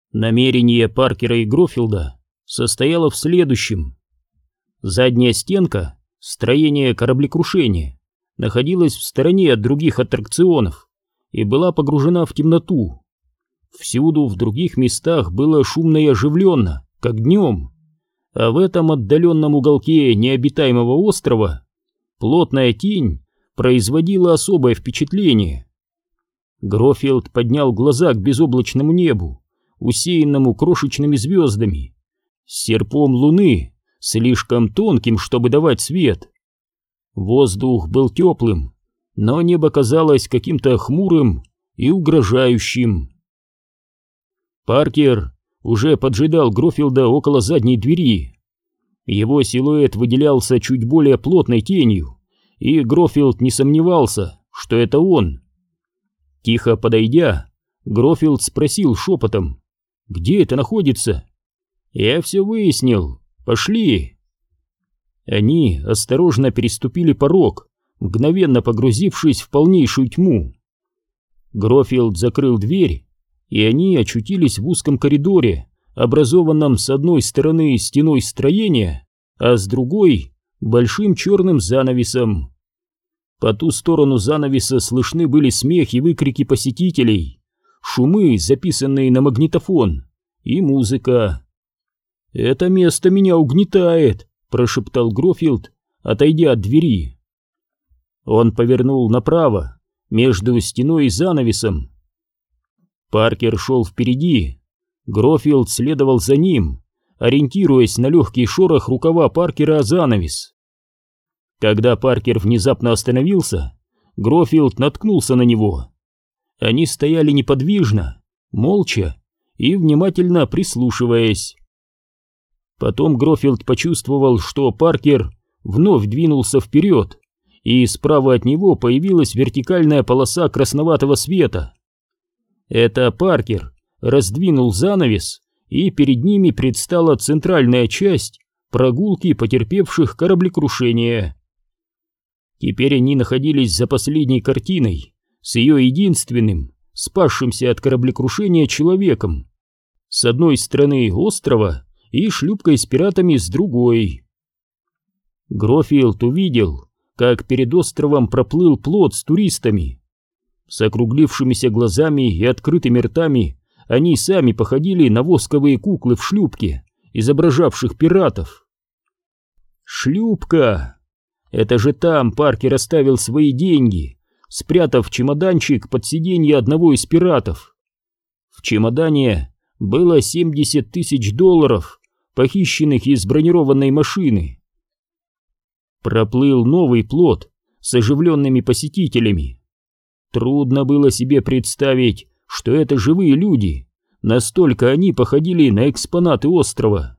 Намерение Паркера и Грофилда состояло в следующем. Задняя стенка строения кораблекрушения находилась в стороне от других аттракционов и была погружена в темноту. Всюду в других местах было шумно и оживленно, как днем, а в этом отдаленном уголке необитаемого острова плотная тень производила особое впечатление. Грофилд поднял глаза к безоблачному небу, усеянному крошечными звездами, с серпом луны, слишком тонким, чтобы давать свет. Воздух был теплым, но небо казалось каким-то хмурым и угрожающим. Паркер уже поджидал Грофилда около задней двери. Его силуэт выделялся чуть более плотной тенью, и Грофилд не сомневался, что это он. Тихо подойдя, Грофилд спросил шепотом: «Где это находится?» «Я все выяснил. Пошли». Они осторожно переступили порог, мгновенно погрузившись в полнейшую тьму. Грофилд закрыл дверь, и они очутились в узком коридоре, образованном с одной стороны стеной строения, а с другой — большим черным занавесом. По ту сторону занавеса слышны были смех и выкрики посетителей, шумы, записанные на магнитофон, и музыка. «Это место меня угнетает», — прошептал Грофилд, отойдя от двери. Он повернул направо, между стеной и занавесом. Паркер шел впереди, Грофилд следовал за ним, ориентируясь на легкий шорох рукава Паркера о занавес. Когда Паркер внезапно остановился, Грофилд наткнулся на него. Они стояли неподвижно, молча и внимательно прислушиваясь. Потом Грофилд почувствовал, что Паркер вновь двинулся вперед, и справа от него появилась вертикальная полоса красноватого света. Это Паркер раздвинул занавес, и перед ними предстала центральная часть прогулки потерпевших кораблекрушения. Теперь они находились за последней картиной, с ее единственным, спасшимся от кораблекрушения человеком. С одной стороны острова и шлюпкой с пиратами с другой. Грофилд увидел, как перед островом проплыл плот с туристами. С округлившимися глазами и открытыми ртами они сами походили на восковые куклы в шлюпке, изображавших пиратов. Шлюпка! Это же там Паркер оставил свои деньги, спрятав чемоданчик под сиденье одного из пиратов. В чемодане было $70 000, похищенных из бронированной машины. Проплыл новый плот с оживленными посетителями. Трудно было себе представить, что это живые люди, настолько они походили на экспонаты острова.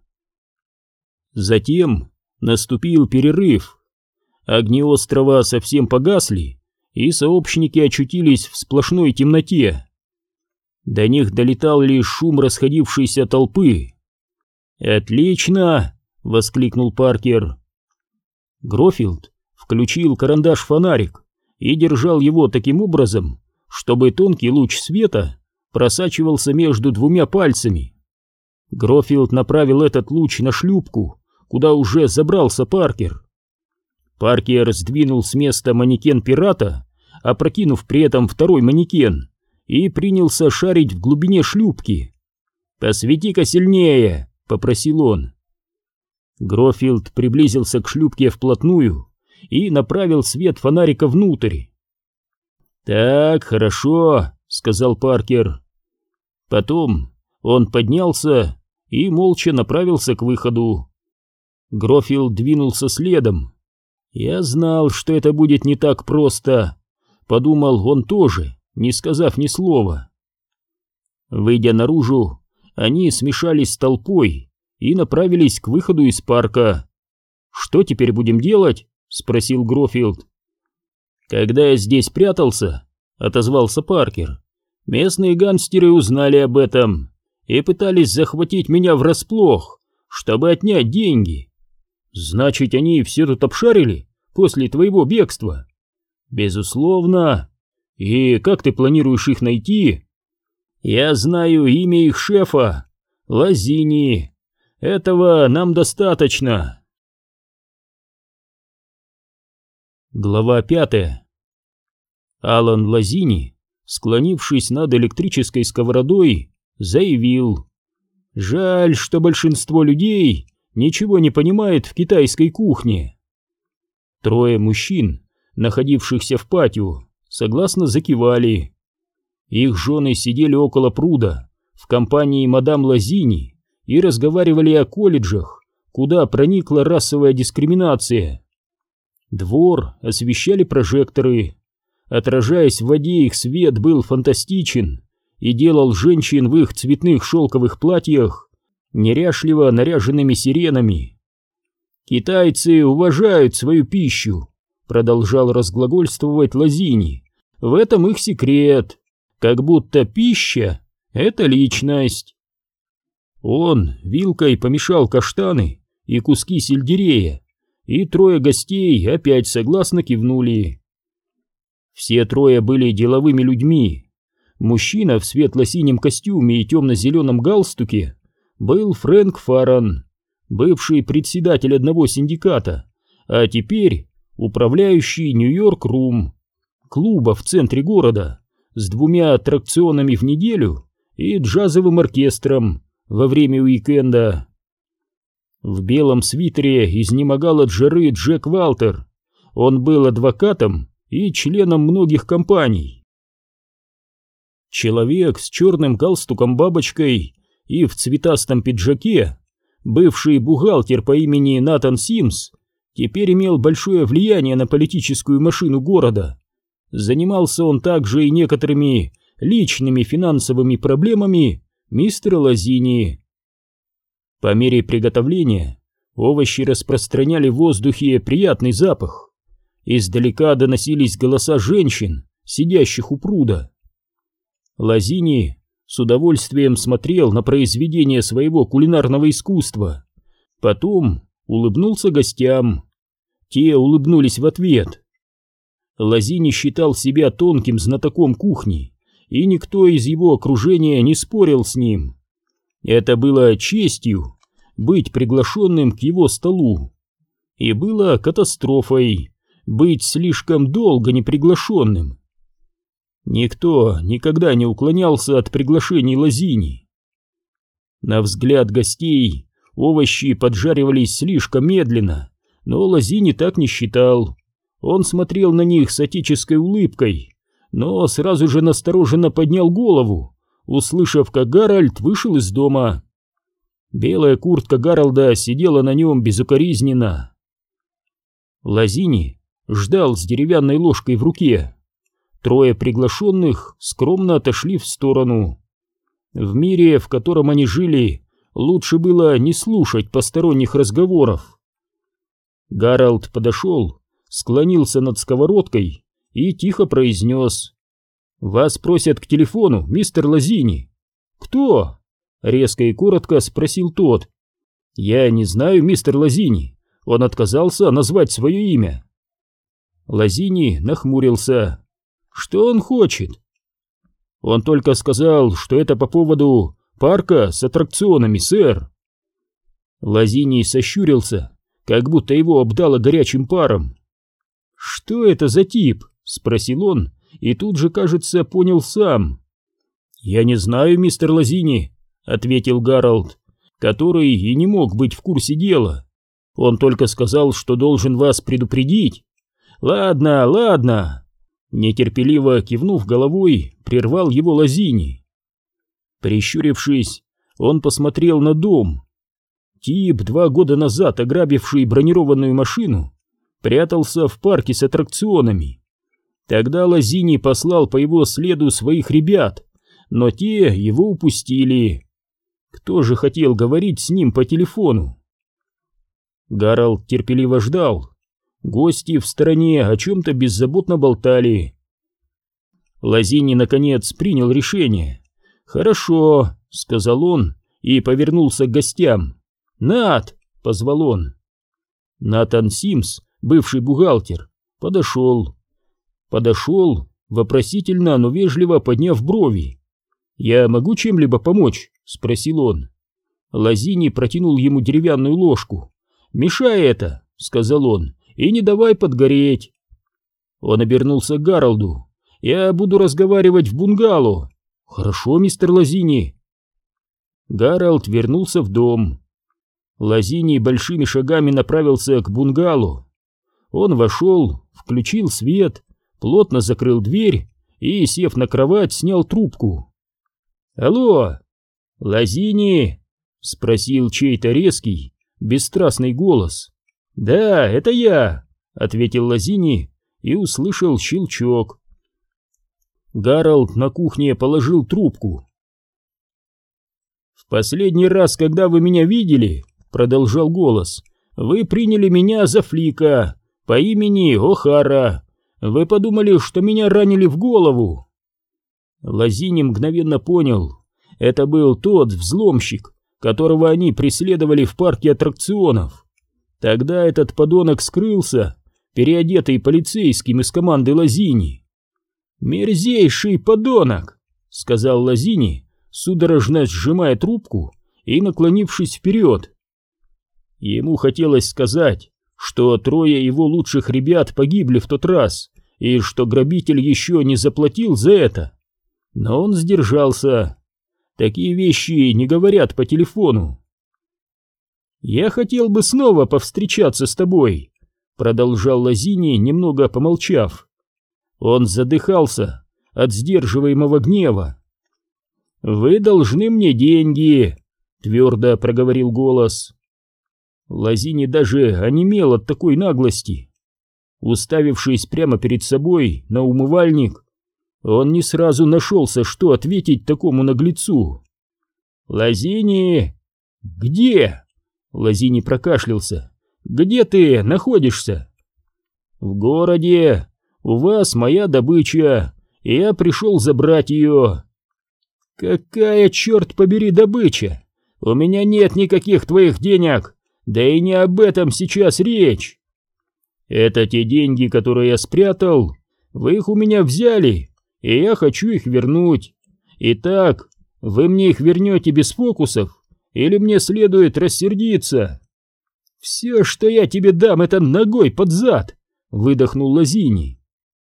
Затем наступил перерыв. Огни острова совсем погасли, и сообщники очутились в сплошной темноте. До них долетал лишь шум расходившейся толпы. «Отлично!» — воскликнул Паркер. Грофилд включил карандаш-фонарик и держал его таким образом, чтобы тонкий луч света просачивался между двумя пальцами. Грофилд направил этот луч на шлюпку, куда уже забрался Паркер. Паркер сдвинул с места манекен пирата, опрокинув при этом второй манекен, и принялся шарить в глубине шлюпки. «Посвети-ка сильнее!» — попросил он. Грофилд приблизился к шлюпке вплотную и направил свет фонарика внутрь. «Так, хорошо», — сказал Паркер. Потом он поднялся и молча направился к выходу. Грофилд двинулся следом. «Я знал, что это будет не так просто», — подумал он тоже, не сказав ни слова. Выйдя наружу, они смешались с толпой и направились к выходу из парка. «Что теперь будем делать?» — спросил Грофилд. «Когда я здесь прятался», — отозвался Паркер, — «местные гангстеры узнали об этом и пытались захватить меня врасплох, чтобы отнять деньги». «Значит, они все тут обшарили после твоего бегства?» «Безусловно. И как ты планируешь их найти?» Я знаю имя их шефа — Лазини. Этого нам достаточно. Глава 5. Алан Лазини, склонившись над электрической сковородой, заявил: «Жаль, что большинство людей ничего не понимает в китайской кухне». Трое мужчин, находившихся в патио, согласно закивали. Их жены сидели около пруда в компании мадам Лазини и разговаривали о колледжах, куда проникла расовая дискриминация. Двор освещали прожекторы. Отражаясь в воде, их свет был фантастичен и делал женщин в их цветных шелковых платьях неряшливо наряженными сиренами. «Китайцы уважают свою пищу», — продолжал разглагольствовать Лазини. «В этом их секрет. Как будто пища — это личность». Он вилкой помешал каштаны и куски сельдерея, и трое гостей опять согласно кивнули. Все трое были деловыми людьми. Мужчина в светло-синем костюме и темно-зеленом галстуке был Фрэнк Фарран, бывший председатель одного синдиката, а теперь управляющий Нью-Йорк Рум, клуба в центре города с 2 аттракционами в неделю и джазовым оркестром во время уикенда. В белом свитере изнемогал от жары Джек Валтер. Он был адвокатом и членом многих компаний. Человек с черным галстуком-бабочкой и в цветастом пиджаке, бывший бухгалтер по имени Натан Симс, теперь имел большое влияние на политическую машину города. Занимался он также и некоторыми личными финансовыми проблемами мистера Лазини. По мере приготовления овощи распространяли в воздухе приятный запах. Издалека доносились голоса женщин, сидящих у пруда. Лазини с удовольствием смотрел на произведение своего кулинарного искусства. Потом улыбнулся гостям. Те улыбнулись в ответ. Лазини считал себя тонким знатоком кухни, и никто из его окружения не спорил с ним. Это было честью быть приглашенным к его столу, и было катастрофой быть слишком долго неприглашенным. Никто никогда не уклонялся от приглашений Лазини. На взгляд гостей овощи поджаривались слишком медленно, но Лазини так не считал. Он смотрел на них с отеческой улыбкой, но сразу же настороженно поднял голову, услышав, как Гарольд вышел из дома. Белая куртка Гарольда сидела на нем безукоризненно. Лазини ждал с деревянной ложкой в руке. Трое приглашенных скромно отошли в сторону. В мире, в котором они жили, лучше было не слушать посторонних разговоров. Гарольд подошел, склонился над сковородкой и тихо произнес: «Вас просят к телефону, мистер Лазини». «Кто?» — резко и коротко спросил тот. «Я не знаю, мистер Лазини. Он отказался назвать свое имя». Лазини нахмурился. «Что он хочет?» «Он только сказал, что это по поводу парка с аттракционами, сэр». Лазини сощурился, как будто его обдало горячим паром. «Что это за тип?» — спросил он, и тут же, кажется, понял сам. «Я не знаю, мистер Лазини», — ответил Гарольд, который и не мог быть в курсе дела. «Он только сказал, что должен вас предупредить». «Ладно, ладно», — нетерпеливо кивнув головой, прервал его Лазини. Прищурившись, он посмотрел на дом. Тип, 2 года назад ограбивший бронированную машину, прятался в парке с аттракционами. Тогда Лазини послал по его следу своих ребят, но те его упустили. Кто же хотел говорить с ним по телефону? Гарольд терпеливо ждал. Гости в стороне о чем-то беззаботно болтали. Лазини, наконец, принял решение. «Хорошо», — сказал он и повернулся к гостям. «Нат!» — позвал он. Натан Симс, бывший бухгалтер, подошел, вопросительно, но вежливо подняв брови. «Я могу чем-либо помочь?» — спросил он. Лазини протянул ему деревянную ложку. «Мешай это», — сказал он, — «и не давай подгореть». Он обернулся к Гаролду. «Я буду разговаривать в бунгало». «Хорошо, мистер Лазини». Гаролд вернулся в дом. Лазини большими шагами направился к бунгало. Он вошел, включил свет, плотно закрыл дверь и, сев на кровать, снял трубку. «Алло, Лазини?» — спросил чей-то резкий, бесстрастный голос. «Да, это я», — ответил Лазини и услышал щелчок. Гаролд на кухне положил трубку. «В последний раз, когда вы меня видели, — продолжал голос, — вы приняли меня за флика по имени О'Хара. Вы подумали, что меня ранили в голову». Лазини мгновенно понял. Это был тот взломщик, которого они преследовали в парке аттракционов. Тогда этот подонок скрылся, переодетый полицейским из команды Лазини. «Мерзейший подонок!» — сказал Лазини, судорожно сжимая трубку и наклонившись вперед. Ему хотелось сказать, что 3 его лучших ребят погибли в тот раз, и что грабитель еще не заплатил за это. Но он сдержался. Такие вещи не говорят по телефону. «Я хотел бы снова повстречаться с тобой», — продолжал Лазини, немного помолчав. Он задыхался от сдерживаемого гнева. «Вы должны мне деньги», — твердо проговорил голос. Лазини даже онемел от такой наглости. Уставившись прямо перед собой на умывальник, он не сразу нашелся, что ответить такому наглецу. «Лазини!» «Где?» — Лазини прокашлялся. «Где ты находишься?» «В городе. У вас моя добыча, и я пришел забрать ее». «Какая, черт побери, добыча? У меня нет никаких твоих денег, да и не об этом сейчас речь». «Это те деньги, которые я спрятал. Вы их у меня взяли, и я хочу их вернуть. Итак, вы мне их вернете без фокусов, или мне следует рассердиться?» «Все, что я тебе дам, это ногой под зад», — выдохнул Лазини.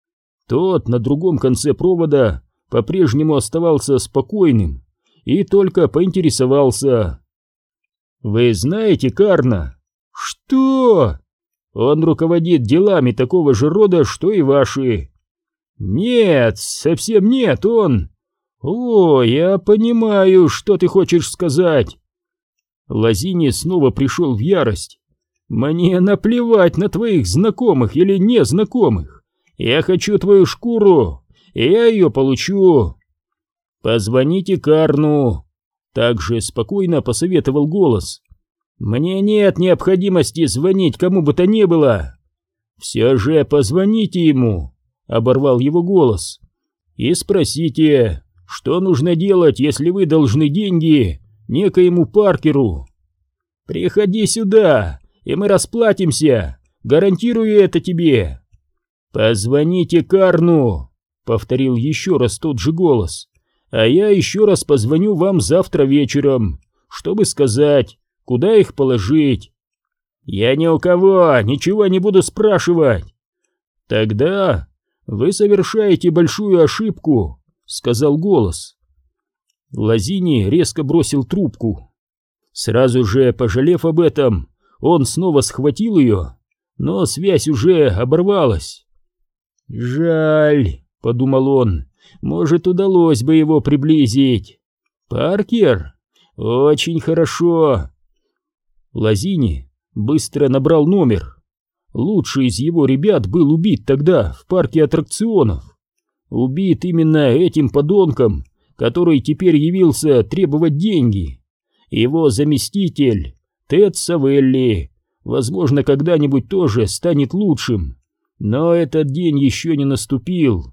Тот на другом конце провода по-прежнему оставался спокойным и только поинтересовался. «Вы знаете Карна?» «Что?» «Он руководит делами такого же рода, что и ваши». «Нет, совсем нет, он...» «О, я понимаю, что ты хочешь сказать». Лазини снова пришел в ярость. «Мне наплевать на твоих знакомых или незнакомых. Я хочу твою шкуру, и я ее получу». «Позвоните Карну», — также спокойно посоветовал голос. «Мне нет необходимости звонить кому бы то ни было». «Все же позвоните ему», — оборвал его голос, — «и спросите, что нужно делать, если вы должны деньги некоему Паркеру. Приходи сюда, и мы расплатимся, гарантирую это тебе». «Позвоните Карну», — повторил еще раз тот же голос, — «а я еще раз позвоню вам завтра вечером, чтобы сказать, куда их положить». «Я ни у кого ничего не буду спрашивать». «Тогда вы совершаете большую ошибку», — сказал голос. Лазини резко бросил трубку. Сразу же, пожалев об этом, он снова схватил ее, но связь уже оборвалась. «Жаль», — подумал он, — «может, удалось бы его приблизить». «Паркер? Очень хорошо». Лазини быстро набрал номер. Лучший из его ребят был убит тогда в парке аттракционов. Убит именно этим подонком, который теперь явился требовать деньги. Его заместитель, Тед Савелли, возможно, когда-нибудь тоже станет лучшим, но этот день еще не наступил.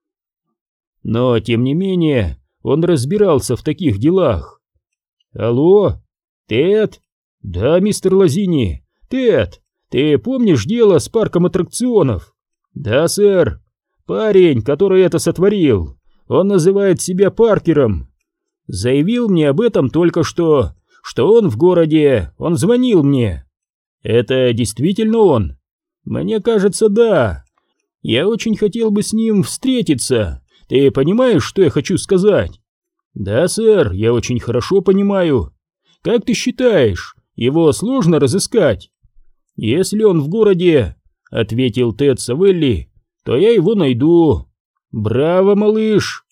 Но, тем не менее, он разбирался в таких делах. «Алло, Тед?» «Да, мистер Лазини. Тед, ты помнишь дело с парком аттракционов?» «Да, сэр. Парень, который это сотворил, он называет себя Паркером. Заявил мне об этом только что он в городе, он звонил мне. Это действительно он? Мне кажется, да. Я очень хотел бы с ним встретиться. Ты понимаешь, что я хочу сказать? Да, сэр, я очень хорошо понимаю. Как ты считаешь, его сложно разыскать? Если он в городе, ответил Тед Савелли, то я его найду. Браво, малыш!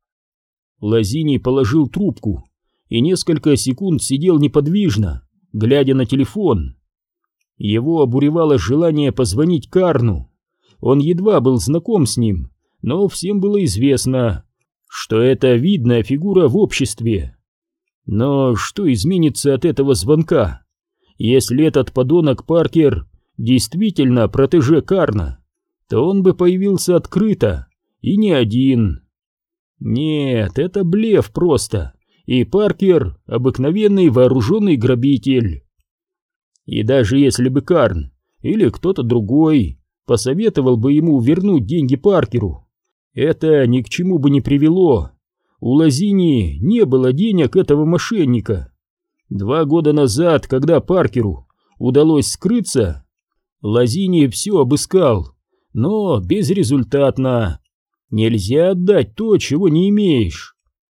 Лазини положил трубку и несколько секунд сидел неподвижно, глядя на телефон. Его обуревало желание позвонить Карну. Он едва был знаком с ним, но всем было известно, что это видная фигура в обществе. Но что изменится от этого звонка, если этот подонок Паркер действительно протеже Карна, то он бы появился открыто, и не один. Нет, это блеф просто, и Паркер — обыкновенный вооруженный грабитель. И даже если бы Карн или кто-то другой посоветовал бы ему вернуть деньги Паркеру, это ни к чему бы не привело. У Лазини не было денег этого мошенника. 2 года назад, когда Паркеру удалось скрыться, Лазини все обыскал, но безрезультатно. Нельзя отдать то, чего не имеешь.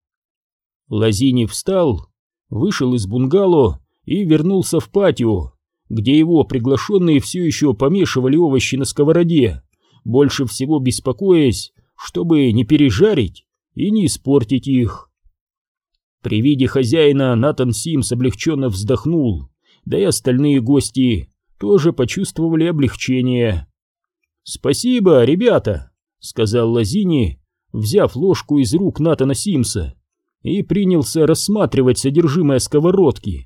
Лазини встал, вышел из бунгало и вернулся в патио, где его приглашенные все еще помешивали овощи на сковороде, больше всего беспокоясь, чтобы не пережарить и не испортить их. При виде хозяина Натан Симс облегченно вздохнул, да и остальные гости тоже почувствовали облегчение. «Спасибо, ребята», — сказал Лазини, взяв ложку из рук Натана Симса, и принялся рассматривать содержимое сковородки.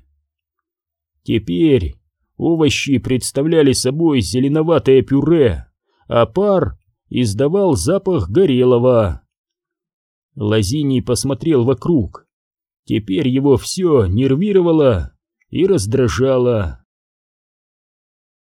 Теперь овощи представляли собой зеленоватое пюре, а пар издавал запах горелого. Лазини посмотрел вокруг. Теперь его все нервировало и раздражало.